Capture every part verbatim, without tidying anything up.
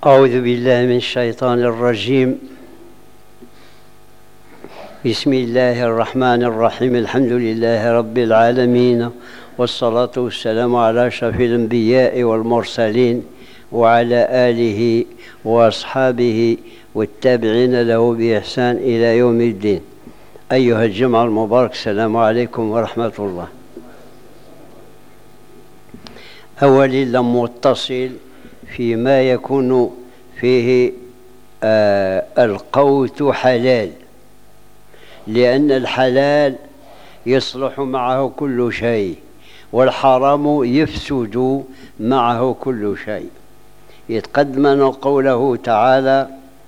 أعوذ بالله من الشيطان الرجيم. بسم الله الرحمن الرحيم. الحمد لله رب العالمين، والصلاة والسلام على أشرف الأنبياء والمرسلين وعلى آله وأصحابه والتابعين له بإحسان إلى يوم الدين. أيها الجمع المبارك، السلام عليكم ورحمة الله. أولي لم متصل فيما يكون فيه آه القوت حلال، لأن الحلال يصلح معه كل شيء، والحرام يفسد معه كل شيء. يتقدمنا قوله تعالى: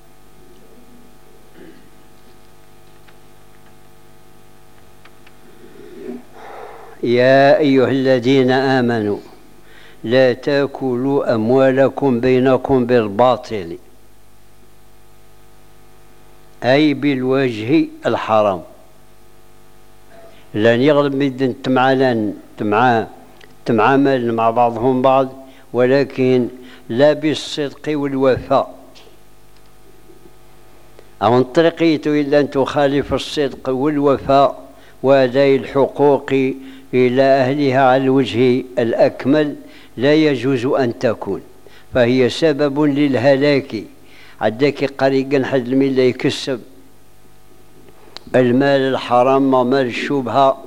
يا أيها الذين آمنوا لا تأكلوا أموالكم بينكم بالباطل، أي بالوجه الحرام. لن يغلب مدن تمعلن تمع تمعامل مع بعضهم بعض، ولكن لا بالصدق والوفاء. أو طريقيته إلا أن تخالف الصدق والوفاء وأداء الحقوق إلى أهلها على الوجه الأكمل لا يجوز أن تكون، فهي سبب للهلاك. عداك قريقا حد الميل يكسب المال الحرام مال الشبهة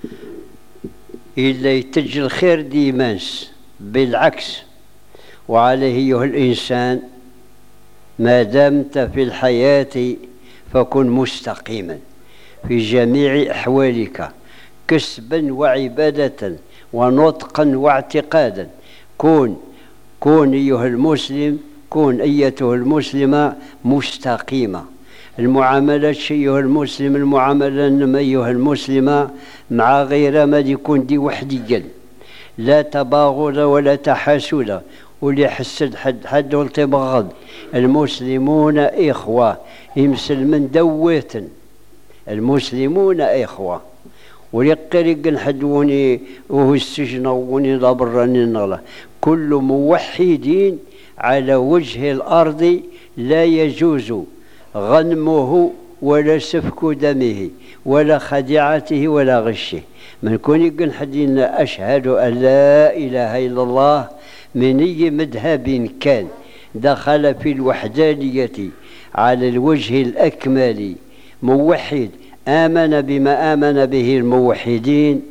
إلا يتج الخير ديمانس، بالعكس. وعليه أيها الإنسان ما دامت في الحياة فكن مستقيما في جميع أحوالك، كسبا وعبادة ونطقا واعتقادا. كون كون أيها المسلم، كون أيتها المسلمة مستقيمة. المعاملات أيها المسلم، المعاملة أيها المسلمة مع غير ما يكون دي وحديا، لا تباغض ولا تحاسد ولا يحسد حد حد ولا تبغض. المسلمون إخوة، يمسل من دوات المسلمون إخوة. وليقرق نحدوني وهو السجن وني ضبرني النغلة. كل موحدين على وجه الأرض لا يجوز غنمه ولا سفك دمه ولا خديعته ولا غشه. من كون يقول حدين أشهد أن لا إله إلا الله من أي مذهب كان، دخل في الوحدانية على الوجه الأكمل، موحد آمن بما آمن به الموحدين،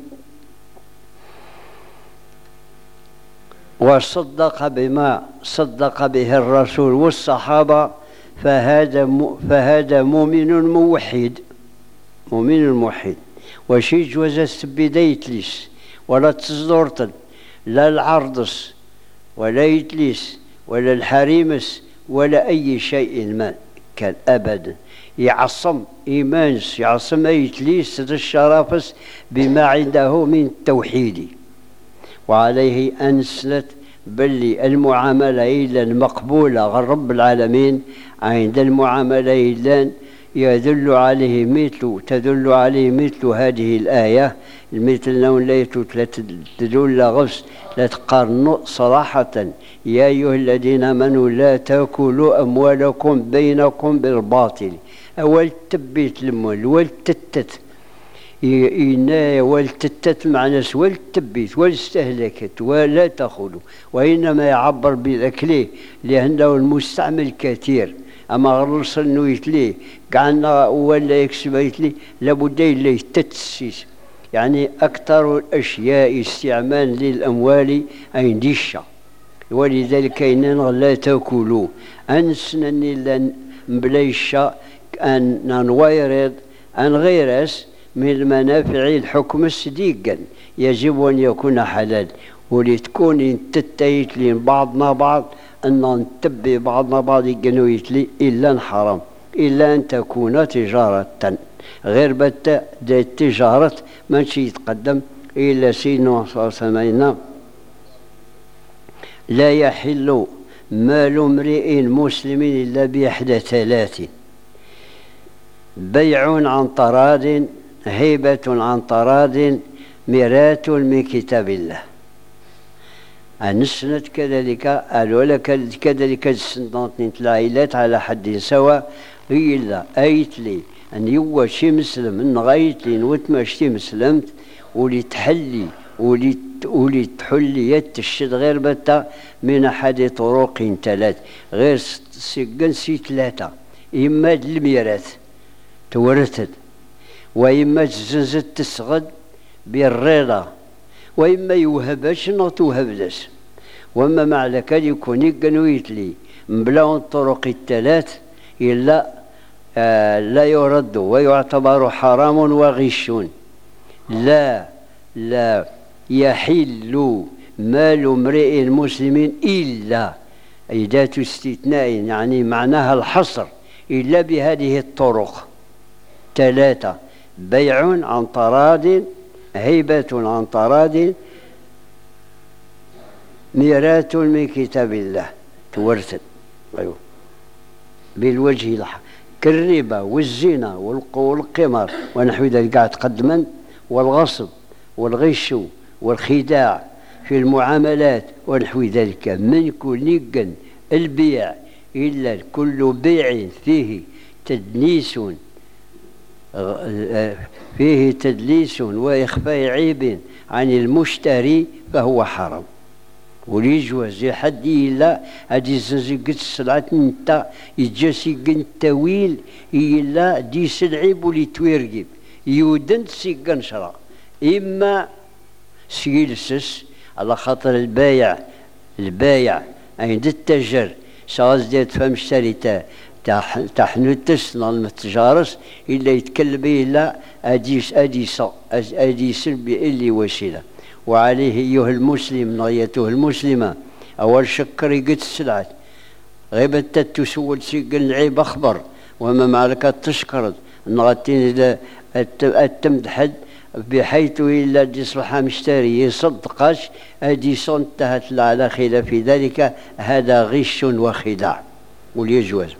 وصدق بما صدق به الرسول والصحابة، فهذا فهذا مؤمن موحد. مؤمن موحد. وشي جوز بدايتليس ولا تصدرتن، لا العرضس ولا يتليس ولا الحريمس ولا أي شيء ما كان أبدا. يعصم إيمانس، يعصم يتليس الشرافس بما عنده من التوحيد. وعليه أنسلت بل المعاملة إلا المقبولة غير رب العالمين عند المعاملة إلا يدل عليه مثل تدل عليه مثل هذه الآية. مثل لو لا تدل غفص لا تقارن صراحة: يا أيها الذين آمنوا لا تأكلوا أموالكم بينكم بالباطل. أول تبيت المول والتتت إنا والتتت معنى والتبيت والاستهلكت ولا تأخذوا، وإنما يعبر بالأكليه لأنه المستعمل كثير. أما غرس أنه يتليه قعنا ولا يكسب يتليه لابد إلا يتتسيس. يعني أكثر الأشياء استعمال للأموال أين ديشة. ولذلك إننا لا تأكلوا أنسنني لن مبليشة أن نويرد أن غيرس من المنافع الحكم الصديقا يجب أن يكون حلال. ولتكون تتيت لي بعضنا بعض أن نتبي بعضنا بعض يقنويت لي إلا حرام، إلا أن تكون تجارة غير بتا تجارة ما شي يتقدم. إلا سيدنا صلى الله عليه وسلم: لا يحل مال امرئ مسلم إلا بإحدى ثلاث: بيع عن طراد، هيبة عن طراد، ميراث من كتاب الله. عن السنة كذلك الأولى كذلك السنة العائلات على حد سواء. إلا أيت لي أن يوا شي مسلم أن غايت لي نوت ما شتي مسلمت ولي تحلي ولي ولي تحلي يتشد غير بتا من أحد طرق ثلاث غير سجن سي ثلاثة. إما الميراث تورثت، وإما تزنزت تسغد بالرضا، وإما يوهبش نطوهبلس. وما مع ذلك يكون يقنويت لي مبلاون الطرق الثلاث إلا آه لا يرد ويعتبر حرام وغش. لا لا يحل مال امرئ مسلم إلا أداة استثناء، يعني معناها الحصر، إلا بهذه الطرق ثلاثة: بيع عن تراض، هيبة عن تراض، ميراث من كتاب الله تورثت. أيوه بالوجه الحق كالربا والزنا والقمار ونحو ذلك قاعد تقدما، والغصب والغش والخداع في المعاملات ونحو ذلك. من كل البيع إلا كل بيع فيه تدنيس فيه تدليس وإخفاء عيب عن المشتري فهو حرام. وليجوز حد إلا هادي زنزقت السلعة نتا يجاسي قن طويل إلا دي سلعيب ولي تويرقب يودن سيقن شرا. إما سيلسس على خاطر البايع البايع عند التجر شاز ديت فمشتري تا تحنو تسنى المتجارس إلا يتكلم إلا أديس أديس أديس اللي وسيلة. وعليه أيها المسلم نغيته المسلمة أول شكر يقد السلعة غيبة تسول سيقن العيب أخبر وما معلك تشكر نغتين التمدحد بحيث إلا يصبح مشتري يصدقاش أديس انتهت على خلاف ذلك. هذا غش وخداع وليجوز.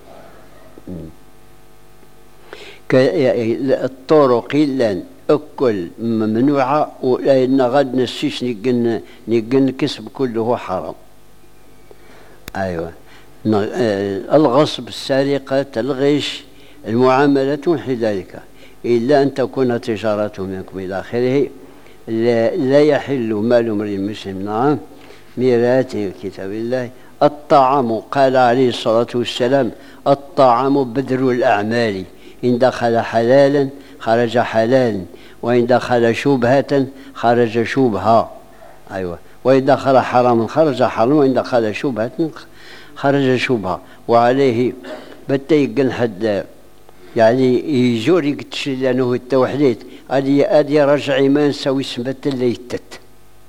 الطرق إلا أكل ممنوعة، ولأن غد نسيش نقن نقن كسب كله حرام. أيوة الغصب، السرقة، الغش، المعاملات ونحو ذلك، إلا أن تكون تجارة منكم إلى آخره. لا, لا يحل مال امرئ مسلم. نعم ميراث كتاب الله. الطعام قال عليه الصلاة والسلام: الطعام بدر الأعمال، إن دخل حلالا خرج حلالا، وإن دخل شبهة خرج شبهة. أيوة وإن دخل حراما خرج حرام، وإن دخل شبهة خرج شبهة. وعليه بتيقن حد يعني يجور يقتشي لأنه التوحيد أدي أدي رجع ما نسوي سمت اللي يتت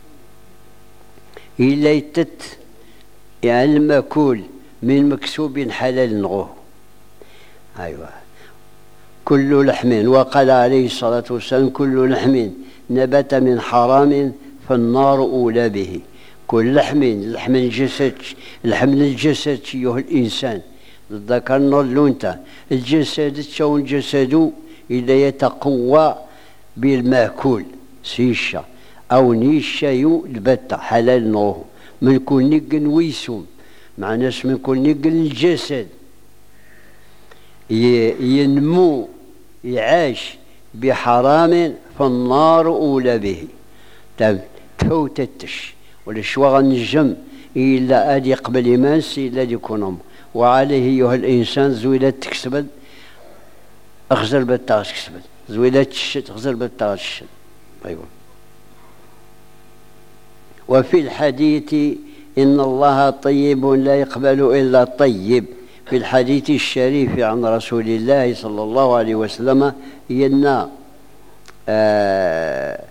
إلا يتت يعني المأكول من مكسوب حلال نغوه. أيوة كل لحم، وقال عليه الصلاة والسلام: كل لحم نبت من حرام فالنار أولى به. كل لحم، لحم الجسد، لحم الجسد أيها الإنسان ذكرنا الأنثى، الجسد تشون جسده إذا يتقوى بالمأكول سيشة أو نيشة يو البتة حلال نوه من كل نقن ويسوم معناش من كل نقن الجسد ينمو يعاش بحرام فالنار أولى به. تفوتتش ولا شواغ النجم إلا أدي قبل إيمانس إلا يكونهم. وعليه أيها الإنسان زويلات تكسبت أخزر بالتاغش كسبت، زويلات تشت أخزر بالتاغش تشت. أيوة. وفي الحديث: إن الله طيب لا يقبل إلا طيب. في الحديث الشريف عن رسول الله صلى الله عليه وسلم إن آه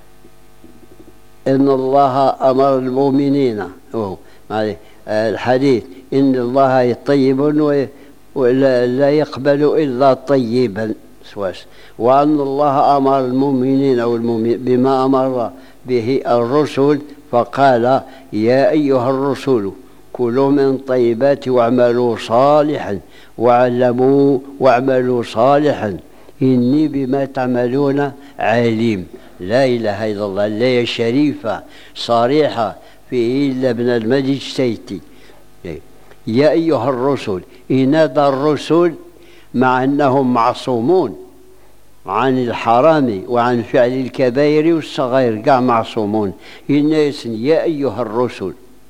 إن الله أمر المؤمنين أوه. الحديث: إن الله طيب ولا يقبل إلا طيبا سواس. وأن الله أمر المؤمنين أو المؤمن بما أمر به الرسل فقال: يا أيها الرسل كلوا من طيبات واعملوا صالحا واعلموا واعملوا صالحا إني بما تعملون عليم. لا إله إلا الله، لا شريفة صريحة فيه إلا ابن المجد سيتي. يا أيها الرسل، ينادى الرسل مع أنهم معصومون عن الحرام وعن فعل الكبائر والصغائر، كاع معصومون. الناس يا أيها الرسل،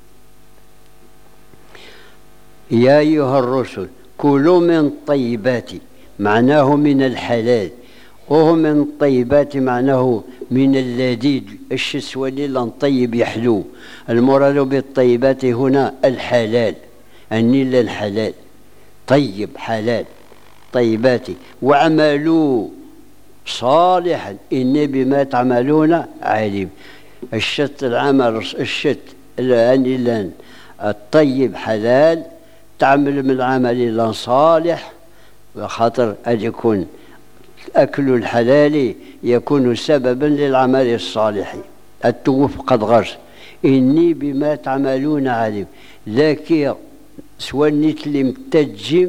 يا أيها الرسل كلوا من الطيبات، معناه من الحلال، وهو من الطيبات معناه من اللذيذ، الشسواني لنطيب يحلو. المراد بالطيبات هنا الحلال، النيل الحلال، طيب حلال طيبات. واعملوا صالحا إني بما تعملون عليم. الشت العمل الشت الان الطيب حلال، تعمل من العمل صالح، وخاطر أن يكون أكل الحلال يكون سببا للعمل الصالح. التوف قد غرس إني بما تعملون عليم. لكن سوانيت لمتجم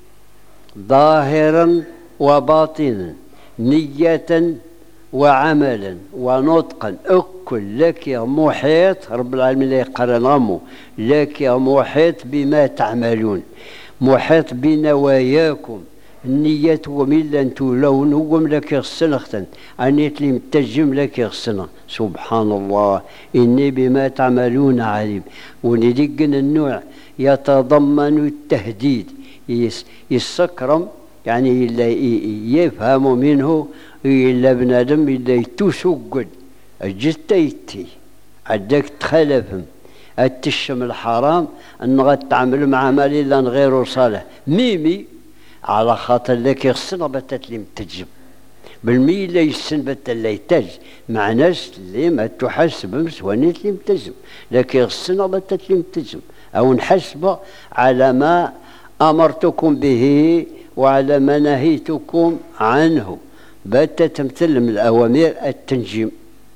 ظاهرا وباطنا، نية وعملا ونطقا، أكل لك محيط. رب العالمين لا يقرن غمو، لك محيط بما تعملون، محيط بنواياكم، النية ومن انتو لون وم لك السنختن عنيت لي متجم لك السنة. سبحان الله، إني بما تعملون عليم. وندقن النوع يتضمن التهديد، يسكرم يعني إلا يفهم منه إلا بنادم إلا يتوسقد الجتيتي عدك تخلفهم التشم الحرام أن غد تعمل مع عمل إلا غير صالح. ميمي على خاطر لك السنة بتت لي متجم بالمي لا يسن بت لا يتج مع ناس اللي ما تحسب سوانيت لي متجم، لكن السنة بتت لي متجم أو نحسب على ما أمرتكم به وعلى ما نهيتكم عنه. بتت تمثل من الأوامر التنجيم،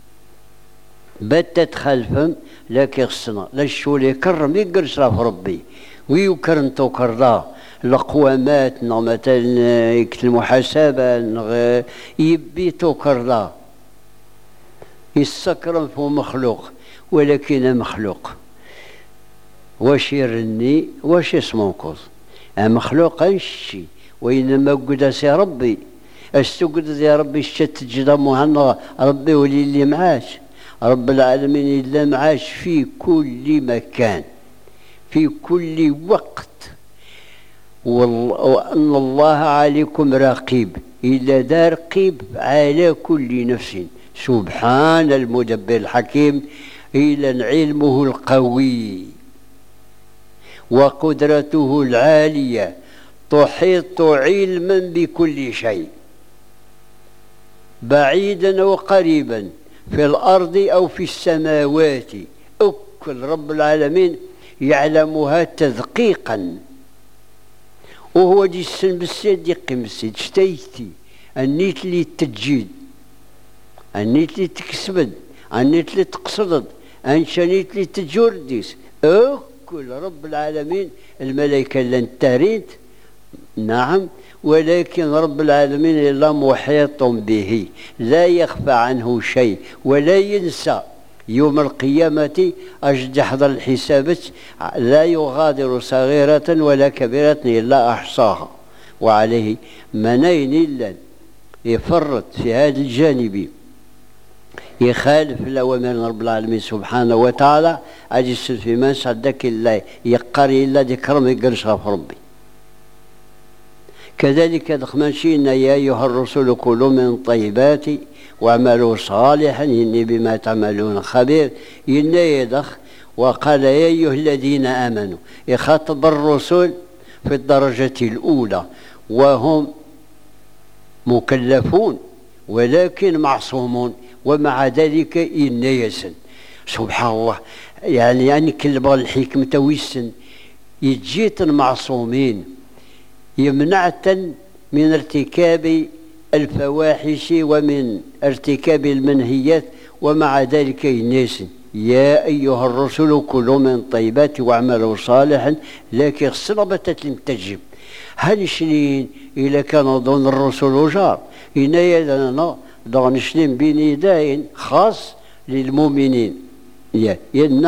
بتت خلفهم لكن السنة لا الشول يكرم يقرش راه ربي ويكرم توكر القوامات مثلا يكتب المحاسبة يبي توكر لا يسكرم فهو مخلوق، ولكن مخلوق واش يرني واش يسموكوز مخلوق انشي. وإنما قدس يا ربي استقدس يا ربي الشت جدامو هنا ربي ولي اللي معاش رب العالمين اللي معاش في كل مكان في كل وقت. وأن الله عليكم رقيب، إلا ذا رقيب على كل نفس. سبحان المدبر الحكيم، إلى علمه القوي وقدرته العالية تحيط علما بكل شيء، بعيدا وقريبا في الأرض أو في السماوات. أكل رب العالمين يعلمها تدقيقا، وهو دي السن بالسيد يقيم السيد شتيتي النيت لي تجيد، النيت لي تكسبد، النيت لي تقصدد، انشانيت لي تجورديس. أكل رب العالمين الملائكة لن تريد نعم، ولكن رب العالمين إلا محيط به لا يخفى عنه شيء ولا ينسى. يوم القيامة أجد حضر الحسابات لا يغادر صغيرة ولا كبيرة إلا أحصاها. وعليه منين إلا يفرط في هذا الجانب يخالف الأوامر رب العالمين سبحانه وتعالى أجلس في من صدق الله يقري إلا ذكرم يقرش غف ربي. كذلك دخمنشينا يا أيها الرسل كلوا من طيبات واعملوا صالحا إني بما تعملون خبير. إنا يدخ وقال يا أيها الذين آمنوا، يخاطب الرسل في الدرجة الأولى وهم مكلفون ولكن معصومون، ومع ذلك إنا يسن. سبحان الله، يعني يعني كل بغى الحكمة ويسن يجيت معصومين يمنعة من ارتكاب الفواحش ومن ارتكاب المنهيات، ومع ذلك الناس يا أيها الرسل كلوا من طيبات واعملوا صالحا. لكن صلبة المتجب هل شنين إلا كان ظن الرسل وجار إنايا لنا ضغن شنين بنداء خاص للمؤمنين. يا إن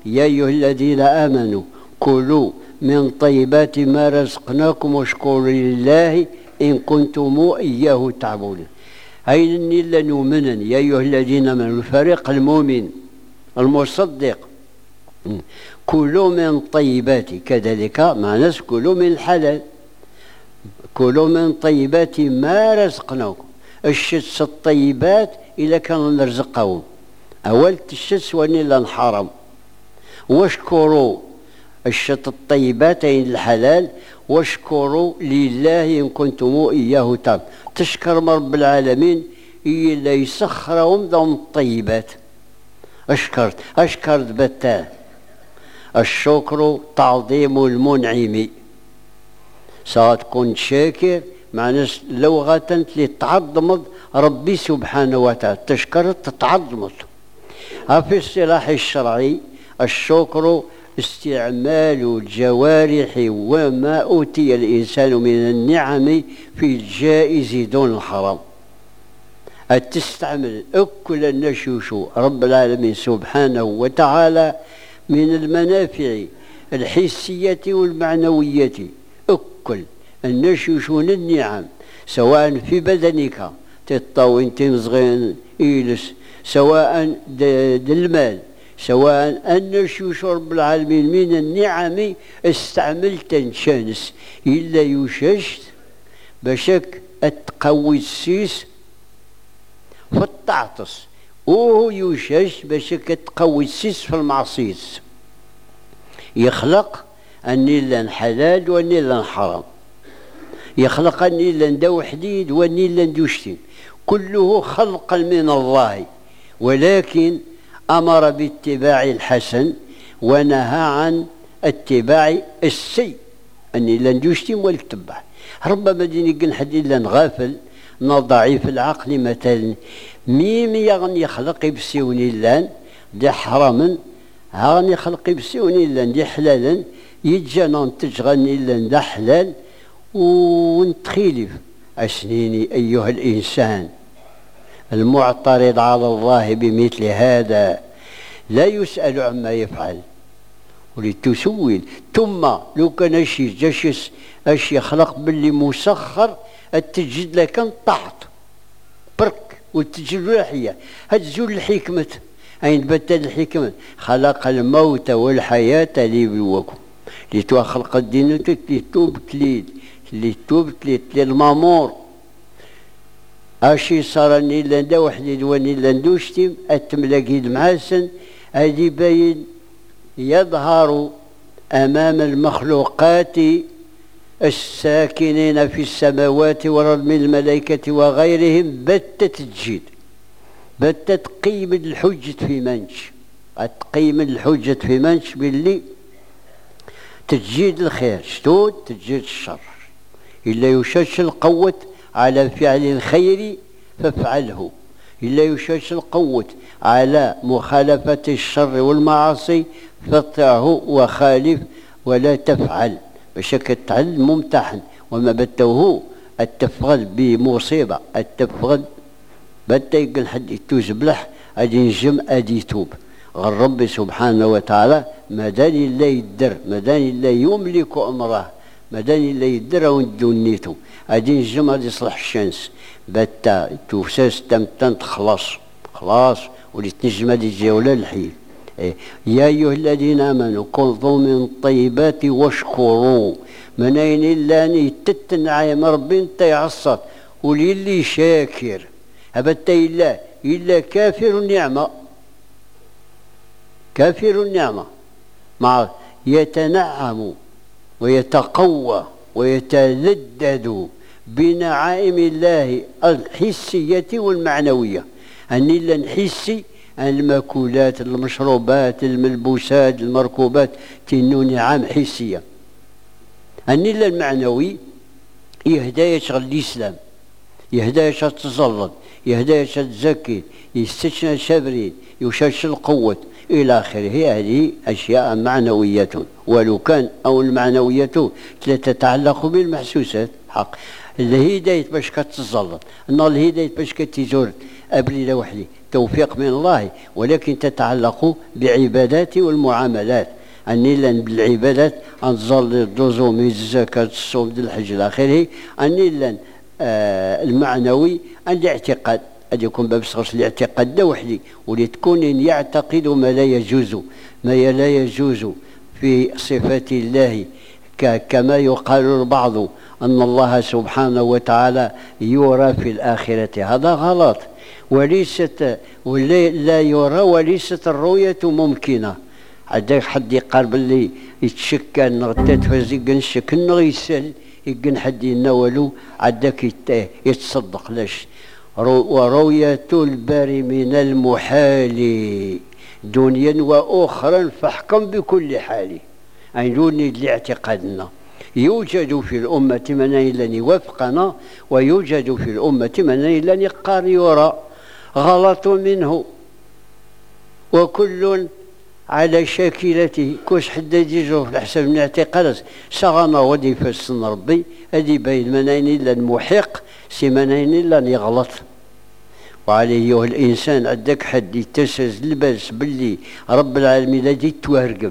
يا أيها الذين آمنوا كلوا من طيبات ما رزقناكم واشكروا لله إن كنتم إياه تعبدون. أين إلا نؤمنا يا أيها الذين آمنوا الفريق المؤمن المصدق كلوا من طيبات، كذلك مع ناس كلوا من الحلال، كلوا من طيبات ما رزقناكم. الشتس الطيبات إلا كانوا نرزقهم أول الشتس ونلا الحرام، واشكروا الشت الطيبات أين الحلال، واشكروا لله إن كنتم إياه تعبدون. تشكر رب العالمين إلا يسخرهم ذوم الطيبات. أشكرت أشكرت بتاه. الشكر تعظيم المنعم، سواء تكون شاكر معناش لغة لتعظم ربي سبحانه وتعالى، تشكر تتعظمت. في الصلاح الشرعي الشكر استعمال الجوارح وما أوتي الإنسان من النعم في الجائز دون الحرام. تستعمل أكل النشوش رب العالمين سبحانه وتعالى من المنافع الحسية والمعنوية، أكل النشوش من النعم سواء في بدنك تطاوين تنزغين إيلس، سواء المال، سواء النشوش رب العالمين من النعم استعملت نشانس إلا يششت بشك التقوي السيس في التعطس، وهو يشش بشك تقوي السيس في المعصية. يخلق النيلان حلال والنيلان حرام، يخلق النيلان دو حديد والنيلان دوشتين، كله خلقا من الله، ولكن أمر باتباع الحسن ونهى عن اتباع السيء. النيلان دوشتين والتبع ربما ديني كن حد إلا غافل ضعيف العقل مثلا ميم يغني يخلق بسيوني اللان دي حراما، هاني يخلق بسيوني اللان دي حلالا، يتجانا تجغني اللان دا حلال ونتخيلف. أسنيني أيها الإنسان المعترض على الله بمثل هذا لا يسأل عما يفعل ولتسول. ثم لو كان أشي جشس أشي يخلق باللي مسخر التجد لك طحط برك والتجد لحية هتزول الحكمة. أين بدل الحكمة؟ خلق الموت والحياة ليبلوكم لتخلق الدين لتوب تليد لتوب تليد للمامور. أشي صار نيلان دا وحدي ونيلان دوشتم التملاقيد معاسن هذي باين يظهر أمام المخلوقات الساكنين في السماوات والأرض من الملائكة وغيرهم بتة تجيد، بتة تقيم الحجة في منش، تقيم الحجة في منش باللي تجيد الخير شتود تجيد الشر. إلا يشاش القوة على فعل الخير فافعله، إلا يشاش القوة على مخالفة الشر والمعاصي فاطعه وخالف ولا تفعل. بشكل تعل ممتحن وما بتوه التفغل بمصيبة التفغل بتا يقول حد يتوز بلح أدي نجم أدي توب غير ربي سبحانه وتعالى مداني الله يدر، مداني الله يملك أمره، مداني الله يدر وندونيته أدي نجم أدي يصلح الشمس بتا توساس تمتن خلاص خلاص ولتنجم أدي جاولا الحيل. يا أيها الذين آمنوا كلوا من طيبات واشكروا من أين إلا تتنعيم ربي انت يعصت وللي شاكر أبت إلا إلا كافر النعمة، كافر النعمة مع يتنعم ويتقوى ويتلذذ بنعائم الله الحسية والمعنوية. أن إلا الحسي المأكولات المشروبات الملبوسات المركوبات تنو نعم حسية. أن المعنوي يهدى يشغل الإسلام، يهدى يشغل تزلط، يهدى يشغل تزكي، يستشنى شبرين، يشاش القوة إلى آخره. هذه أشياء معنوية، ولو كان أو المعنوية لا تتعلق بالمحسوسات حق. الهداية باش كتزلط، أن الهداية باش كتزور أبلي لوحدي توفيق من الله، ولكن تتعلق بعبادات والمعاملات. أني لن بالعبادات أنصلي الدوزوم الزكاة الصوم الحج إلى آخره. أني لن آه المعنوي أن الاعتقاد أن يكون باب صغر الاعتقاد ده وحدي، ولتكون يعتقد ما لا يجوز، ما لا يجوز في صفات الله، كما يقال البعض أن الله سبحانه وتعالى يرى في الآخرة. هذا غلط، وليست لا يرى، وليست الرؤية ممكنة. عندك حد يقال باللي يتشكى أن غدا تفزق نشك أنه يسأل يقن حد يناولو، عندك يتصدق لاش. ورؤية الباري من المحال دنيا وأخرى فاحكم بكل حال. أينوني لاعتقادنا يوجد في الأمة من لن يوافقنا، ويوجد في الأمة من لن يقار يرى غلط منه، وكل على شاكلته. كوش حدا يجيجو في الحساب من اعتقادات شغانا وظيفة سن ربي هذه بين منين لن محق سي منين لن يغلط. وعليه الإنسان عندك حد يتسز الباس باللي رب العالمين الذي توارقب،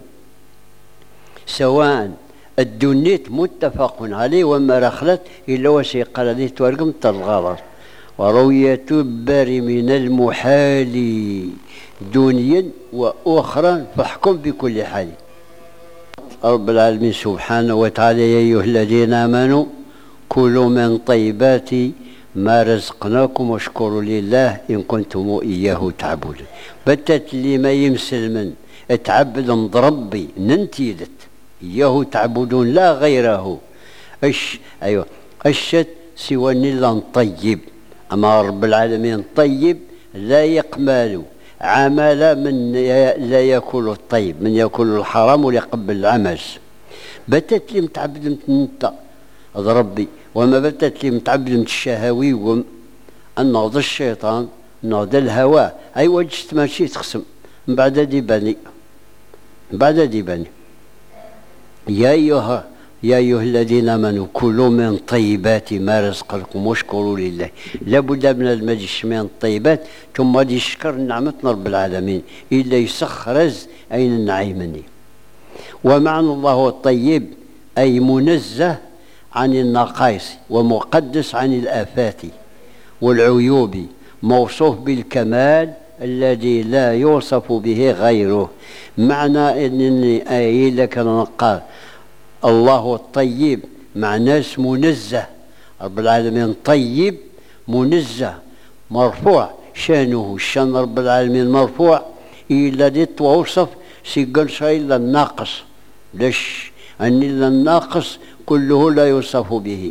سواء الدنيت متفق عليه وما رخلت إلا وسيق الذي توارقب الغلط. ورؤية البار من المحال دنيا وأخرى فاحكم بكل حال. رب العالمين سبحانه وتعالى يا أيها الذين آمنوا كلوا من طيبات ما رزقناكم واشكروا لله إن كنتم إياه تعبدون. بتت اللي ما يمسل من اتعبد عند ربي ننتيدت إياه تعبدون لا غيره. أش أيوة أشت سوى نلا طيب. أما رب العالمين طيب لا يقبل عمل من لا يأكل الطيب، من يأكل الحرام ويقبل العمل. بتت لي متعبد انت ربي، وما بتت لي متعبد الشهوي وم النهض الشيطان نهض الهوى. أي وجدت ماشي تخصم من بعد ديباني من بعد ديباني. يا أيها يا أيها الذين آمنوا كلوا من طيبات ما رزقكم واشكروا لله. لابد من المجش من الطيبات ثم يشكر نعمة رب العالمين إلا يسخرز أين النعيمني. ومعنى الله الطيب أي منزه عن النقائص ومقدس عن الآفات والعيوب، موصوف بالكمال الذي لا يوصف به غيره. معنى أنني أي لك نقال الله الطيب معناه منزه. رب العالمين طيب منزه مرفوع شانه، شان رب العالمين مرفوع إلا دي توصف سيقل شيء إلا الناقص. ليش؟ أن إلا الناقص كله لا يوصف به.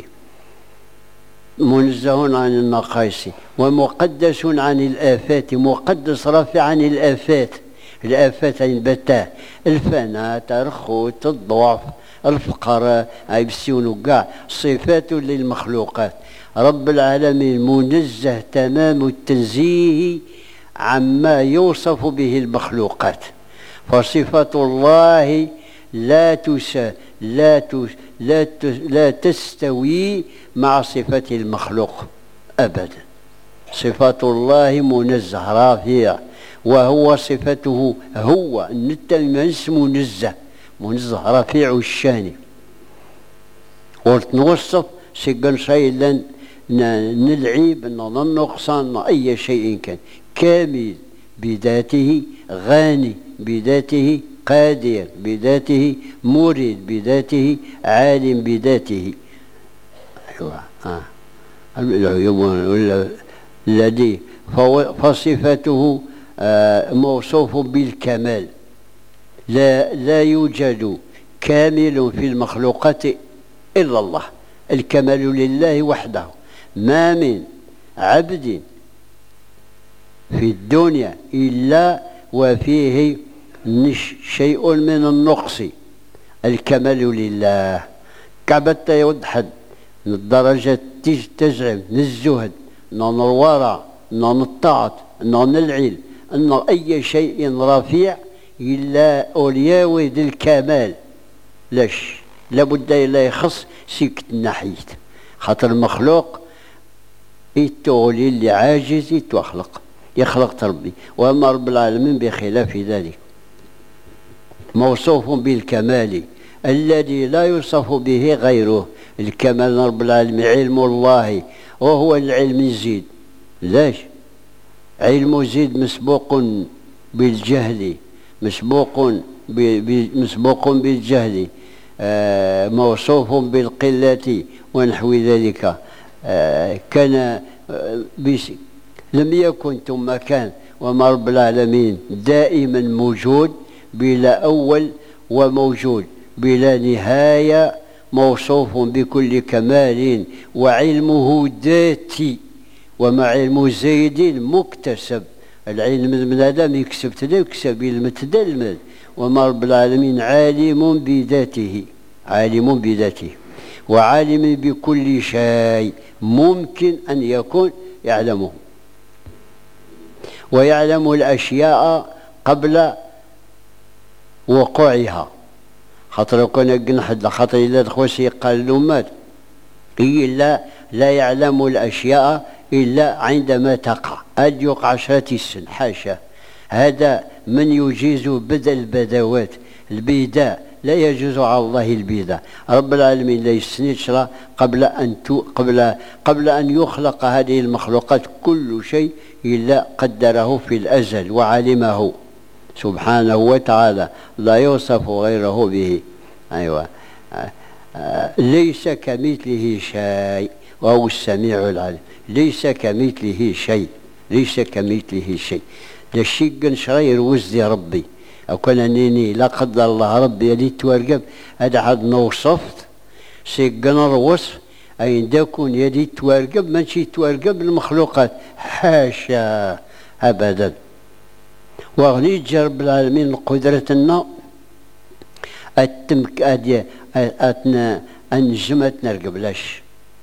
منزه عن النقائص ومقدس عن الآفات، مقدس رافع عن الآفات. الآفات البتاه الفناء ترخوت الضعف الفقر عيبسيون كاع صفات للمخلوقات. رب العالمين منزه تمام التنزيه عما يوصف به المخلوقات. فصفة الله لا تسا لا تس لا, تس لا تستوي مع صفة المخلوق أبدا. صفة الله منزه رافع، وهو صفته هو النتلمس منزه منزه رفيع الشان. ونوصف سيقل شيء لن نلعيب نقصان أي شيء كان، كامل بذاته، غني بذاته، قادر بذاته، مريد بذاته، عالم بذاته. أيوة آه. الذي فصفته آه موصوف بالكمال. لا لا يوجد كامل في المخلوقات إلا الله. الكمال لله وحده. ما من عبد في الدنيا إلا وفيه شيء من النقص. الكمال لله. كعبت يود حد من الدرجة تزعم من الزهد من الورع من الطاعة من العلم أن أي شيء رفيع إلا أولياء ذي الكمال. لاش لابد إلا يخص سكت ناحية خاطر المخلوق يتولي اللي عاجز يتوخلق يخلق ربي. وأما رب العالمين بخلاف ذلك موصوف بالكمال الذي لا يوصف به غيره. الكمال رب العالمين علم الله وهو العلم يزيد. لاش علم يزيد مسبوق بالجهل، مسبوق مسبوق بالجهل، آه موصوف بالقلة ونحو ذلك. آه كان آه لم يكن ثم كان. وما رب العالمين دائما موجود بلا أول وموجود بلا نهاية، موصوف بكل كمال، وعلمه ذاتي. وما علم زيد مكتسب. العلم من آدم يكسب تدا يكسب المتدلمل. وما رب العالمين عالم بذاته، عالم بذاته وعالم بكل شيء ممكن أن يكون يعلمه، ويعلم الأشياء قبل وقوعها. خاطر كنا قنحد خاطر إلا دخوسي قال له مات إلا لا يعلم الأشياء إلا عندما تقع. أد يقع عشرة السن حاشا، هذا من يجيز بدء البدوات. البداء لا يجوز على الله البداء. رب العالمين لا يستنشر قبل أن قبل قبل أن يخلق هذه المخلوقات كل شيء إلا قدره في الأزل وعلمه سبحانه وتعالى، لا يوصف غيره به. أيوة. ليس كمثله شيء وهو السميع العليم. ليس كمثله شيء، ليس كمثله شيء. لا شيء قنشري وزدي ربي أو كان أنني لا قدر الله ربي اللي تورقب هذا عاد نوصفت سيقنر وصف أي داكون يدي تورقب ماشي تورقب المخلوقات، حاشا أبدا. وغني رب العالمين قدرتنا التمك أدي أتنا أنجمت نرقب لاش.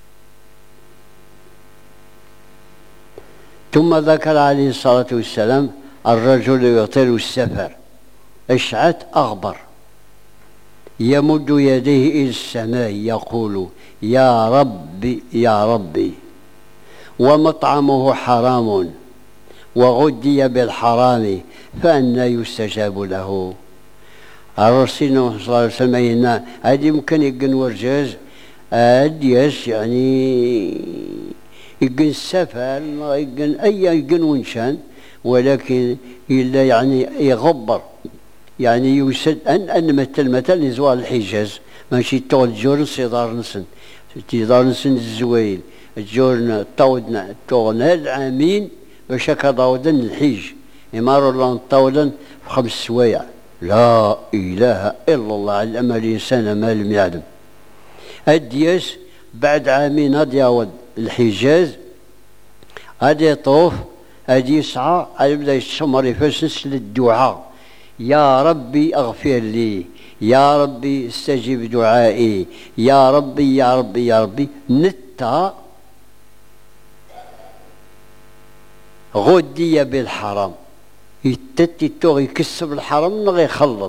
ثم ذكر عليه الصلاة والسلام الرجل يطيل السفر أشعث أغبر يمد يديه إلى السماء يقول يا ربي يا ربي، ومطعمه حرام وغدي بالحرام فأنى يستجاب له. الرسول صلى الله عليه وسلم هذه يمكن يقن ورجاز أديس يعني يقن السفر يقن أي يقن ونشان، ولكن إلا يعني يغبر يعني يوسد أن أن مثل مثل نزوال الحجاز ماشي طول جور صدار نسن صدار نسن الزويل الجورنا طودنا طولنا العامين باش هكا ضاودن الحج إمارو الله طولا في خمس سوايع. لا إله إلا الله علم الإنسان ما لم يعلم. أدياس بعد عامين هاد يعود الحجاز هادي يطوف هادي يسعى هادي يبدا يتشمر يفسس للدعاء يا ربي اغفر لي، يا ربي استجب دعائي، يا ربي يا ربي يا ربي. نتا غدي بالحرام يتتي توغ يكسب الحرام نغي يخلط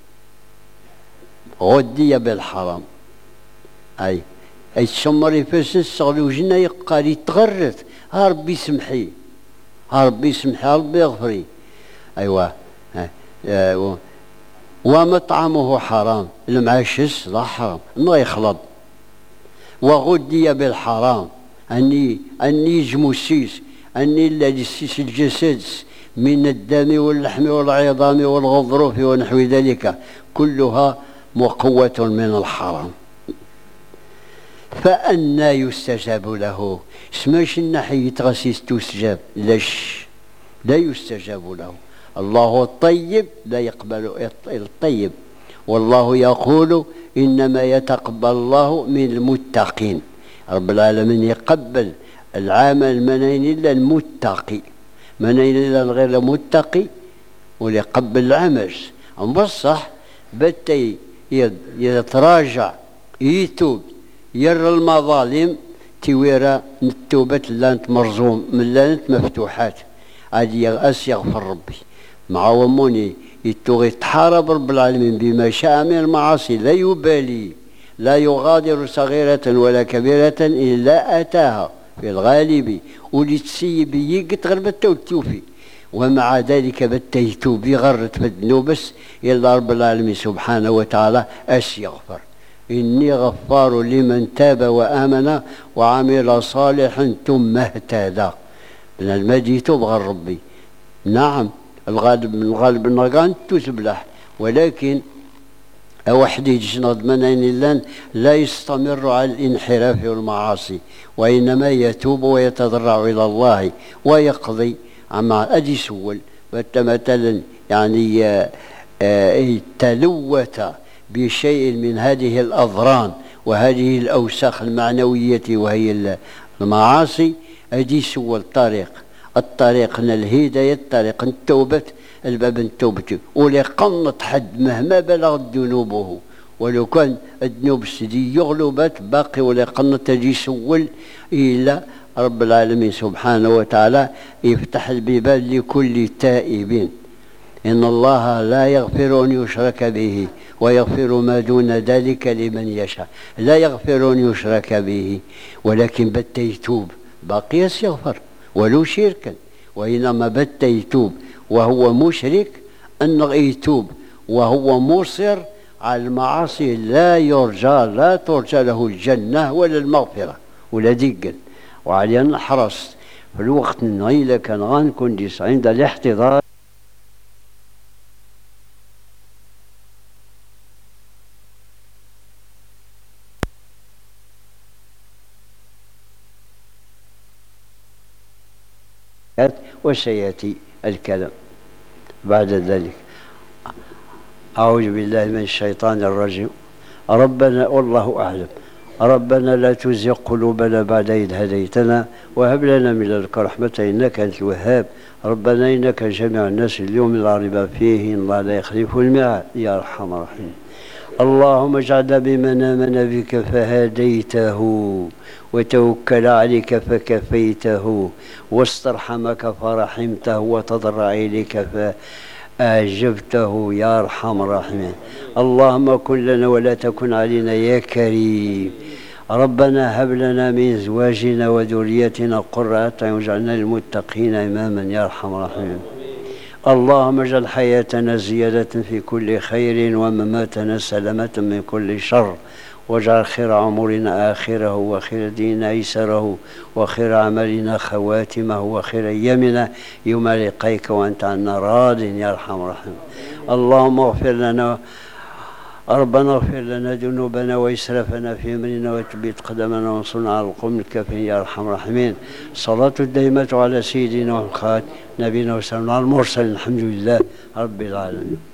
غدي بالحرام. اي اي تشمر يفسس شغل وجنا يقال يتغرث ها ربي سمحي ها ربي سمحي ها ربي اغفري. ايوه آه. ومطعمه حرام المعاشس لا حرام ما يخلط. وغدي بالحرام اني اني جموسيس اني الذي سيس الجسد من الدم واللحم والعظام والغضروف ونحو ذلك كلها مقوة من الحرام. فأنى يستجاب له. سماش الناحية غسيس تستجاب لاش لا يستجاب له. الله الطيب لا يقبل الطيب، والله يقول إنما يتقبل الله من المتقين. رب العالمين يقبل العمل منين إلا المتقي، منين إلا غير المتقي ويقبل العمل. بصح بتي يتراجع يتوب يرى المظالم تويرا التوبة لانت مرزوم من لانت مفتوحات عادي يغأس يغفر ربي مع وموني يتوغي يتحارب رب العالمين بما شاء من المعاصي لا يبالي، لا يغادر صغيرة ولا كبيرة إلا أتاها في الغالب ولي تسيب يقت غربة والتوفي ومع ذلك بتيتو بغرت في الذنوب بس إلا رب العالمين سبحانه وتعالى أش يغفر. إني غفار لمن تاب وآمن وعمل صالحا ثم اهتدى. من المدي تبغى ربي. نعم الغالب من الغالب النغان تسبلح، ولكن أوحدي جنود منين لن لا يستمر على الانحراف والمعاصي، وإنما يتوب ويتضرع إلى الله ويقضي عما أدي سول. مثلا يعني آه تلوث بشيء من هذه الأضران وهذه الأوساخ المعنوية وهي المعاصي، أدي سول طريق الطريق الهداية، الطريق التوبة، الباب التوبة، ولقنط حد مهما بلغت ذنوبه، ولو كان الذنوب سدي يغلبت باقي ولقنط تجي سول إلى رب العالمين سبحانه وتعالى يفتح البيبان لكل تائب. إن الله لا يغفر أن يشرك به ويغفر ما دون ذلك لمن يشاء. لا يغفر أن يشرك به، ولكن بت يتوب باقي يغفر ولو شركا، وإنما بت يتوب وهو مشرك أنه يتوب وهو مصر على المعاصي لا يرجى لا ترجى له الجنة ولا المغفرة ولا ديقل. وعلينا نحرص في الوقت النهيلة كان غنكون ديس عند الاحتضار وسيأتي الكلام بعد ذلك. أعوذ بالله من الشيطان الرجيم. ربنا والله أعلم. ربنا لا تزغ قلوبنا بعد إذ هديتنا وهب لنا من لدنك رحمة إنك أنت الوهاب. ربنا إنك جميع الناس اليوم لا ريب فيه إن الله لا يخلف الميعاد يا أرحم الراحمين. اللهم اجعلنا بمن آمن بك فهديته وتوكل عليك فكفيته واسترحمك فرحمته وتضرع إليك فأجبته يا أرحم الراحمين. اللهم كن لنا ولا تكن علينا يا كريم. ربنا هب لنا من أزواجنا وذريتنا قرة أعين واجعلنا للمتقين إماما يا أرحم الراحمين. اللهم اجعل حياتنا زيادة في كل خير ومماتنا سلامة من كل شر، واجعل خير عمرنا آخره وخير ديننا أيسره وخير عملنا خواتمه وخير أيامنا يوم لقيك وأنت عنا راض يا أرحم الراحمين. اللهم اغفر لنا ربنا اغفر لنا ذنوبنا وإسرافنا في أمرنا وثبت قدمنا وانصرنا على القوم الكافرين يا أرحم الراحمين. صلاة الدائمة على سيدنا وخاتم نبينا وسلم على المرسلين الحمد لله رب العالمين.